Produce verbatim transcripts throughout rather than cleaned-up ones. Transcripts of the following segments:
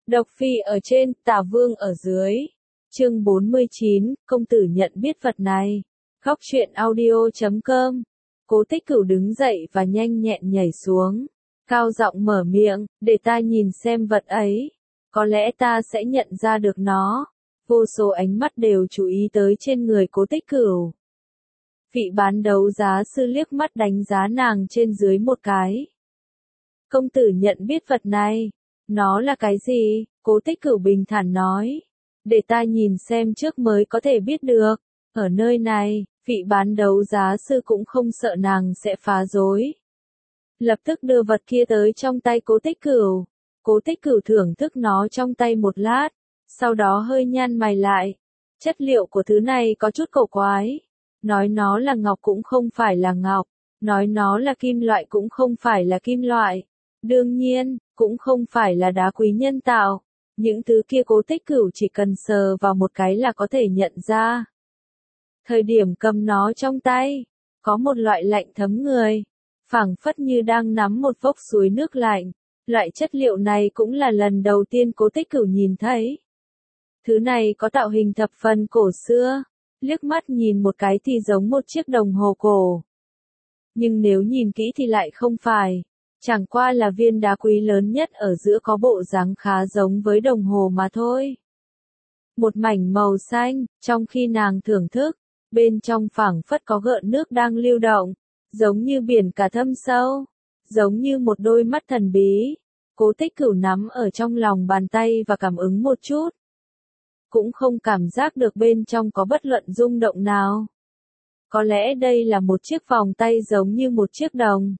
Độc phi ở trên, tả vương ở dưới. Chương bốn mươi chín, công tử nhận biết vật này. Góc truyện audio chấm com. Cố Tích Cửu đứng dậy và nhanh nhẹn nhảy xuống. Cao giọng mở miệng, để ta nhìn xem vật ấy. Có lẽ ta sẽ nhận ra được nó. Vô số ánh mắt đều chú ý tới trên người Cố Tích Cửu. Vị bán đấu giá sư liếc mắt đánh giá nàng trên dưới một cái. Công tử nhận biết vật này. Nó là cái gì? Cố Tích Cửu bình thản nói. Để ta nhìn xem trước mới có thể biết được. Ở nơi này, vị bán đấu giá sư cũng không sợ nàng sẽ phá rối. Lập tức đưa vật kia tới trong tay Cố Tích Cửu. Cố Tích Cửu thưởng thức nó trong tay một lát, sau đó hơi nhăn mày lại. Chất liệu của thứ này có chút cổ quái. Nói nó là ngọc cũng không phải là ngọc, nói nó là kim loại cũng không phải là kim loại. Đương nhiên, cũng không phải là đá quý nhân tạo. Những thứ kia Cố Tích Cửu chỉ cần sờ vào một cái là có thể nhận ra. Thời điểm cầm nó trong tay, có một loại lạnh thấm người, phảng phất như đang nắm một vốc suối nước lạnh. Loại chất liệu này cũng là lần đầu tiên Cố Tích Cửu nhìn thấy. Thứ này có tạo hình thập phần cổ xưa, liếc mắt nhìn một cái thì giống một chiếc đồng hồ cổ. Nhưng nếu nhìn kỹ thì lại không phải. Chẳng qua là viên đá quý lớn nhất ở giữa có bộ dáng khá giống với đồng hồ mà thôi. Một mảnh màu xanh, trong khi nàng thưởng thức, bên trong phảng phất có gợn nước đang lưu động, giống như biển cả thâm sâu, giống như một đôi mắt thần bí. Cố Tích Cửu nắm ở trong lòng bàn tay và cảm ứng một chút. Cũng không cảm giác được bên trong có bất luận rung động nào. Có lẽ đây là một chiếc vòng tay giống như một chiếc đồng.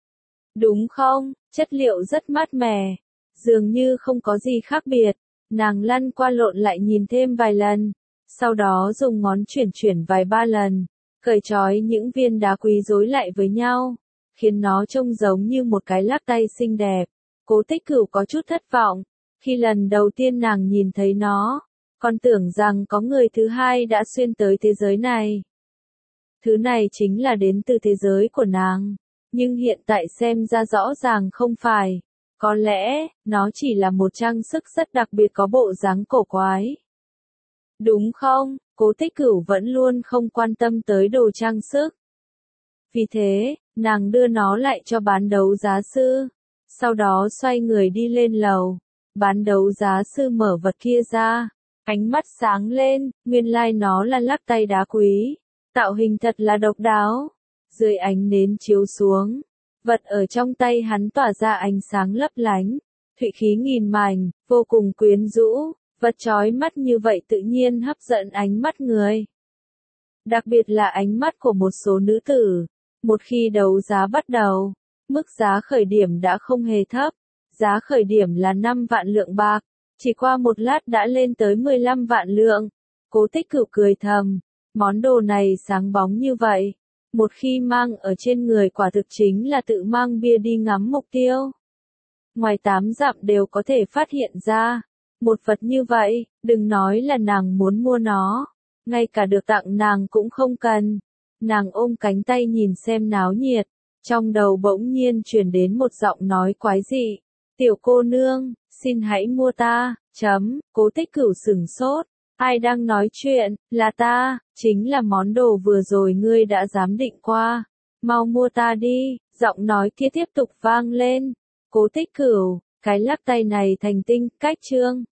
Đúng không? Chất liệu rất mát mẻ, dường như không có gì khác biệt. Nàng lăn qua lộn lại nhìn thêm vài lần, sau đó dùng ngón chuyển chuyển vài ba lần, cởi trói những viên đá quý rối lại với nhau, khiến nó trông giống như một cái lắc tay xinh đẹp. Cố Tích Cửu có chút thất vọng, khi lần đầu tiên nàng nhìn thấy nó, còn tưởng rằng có người thứ hai đã xuyên tới thế giới này. Thứ này chính là đến từ thế giới của nàng. Nhưng hiện tại xem ra rõ ràng không phải. Có lẽ, nó chỉ là một trang sức rất đặc biệt có bộ dáng cổ quái. Đúng không? Cố Tích Cửu vẫn luôn không quan tâm tới đồ trang sức. Vì thế, nàng đưa nó lại cho bán đấu giá sư. Sau đó xoay người đi lên lầu. Bán đấu giá sư mở vật kia ra. Ánh mắt sáng lên, nguyên lai nó là lắc tay đá quý. Tạo hình thật là độc đáo. Dưới ánh nến chiếu xuống, vật ở trong tay hắn tỏa ra ánh sáng lấp lánh, thụy khí nghìn mảnh, vô cùng quyến rũ, vật chói mắt như vậy tự nhiên hấp dẫn ánh mắt người. Đặc biệt là ánh mắt của một số nữ tử. Một khi đấu giá bắt đầu, mức giá khởi điểm đã không hề thấp, giá khởi điểm là năm vạn lượng bạc, chỉ qua một lát đã lên tới mười lăm vạn lượng. Cố Tích Cửu cười thầm, món đồ này sáng bóng như vậy. Một khi mang ở trên người quả thực chính là tự mang bia đi ngắm mục tiêu. Ngoài tám dặm đều có thể phát hiện ra. Một vật như vậy, đừng nói là nàng muốn mua nó. Ngay cả được tặng nàng cũng không cần. Nàng ôm cánh tay nhìn xem náo nhiệt. Trong đầu bỗng nhiên truyền đến một giọng nói quái dị. Tiểu cô nương, xin hãy mua ta, chấm, Cố Tích Cửu sửng sốt. Ai đang nói chuyện, là ta, chính là món đồ vừa rồi ngươi đã giám định qua. Mau mua ta đi, giọng nói kia tiếp tục vang lên. Cố Tích Cửu, cái lắc tay này thành tinh, cách trương.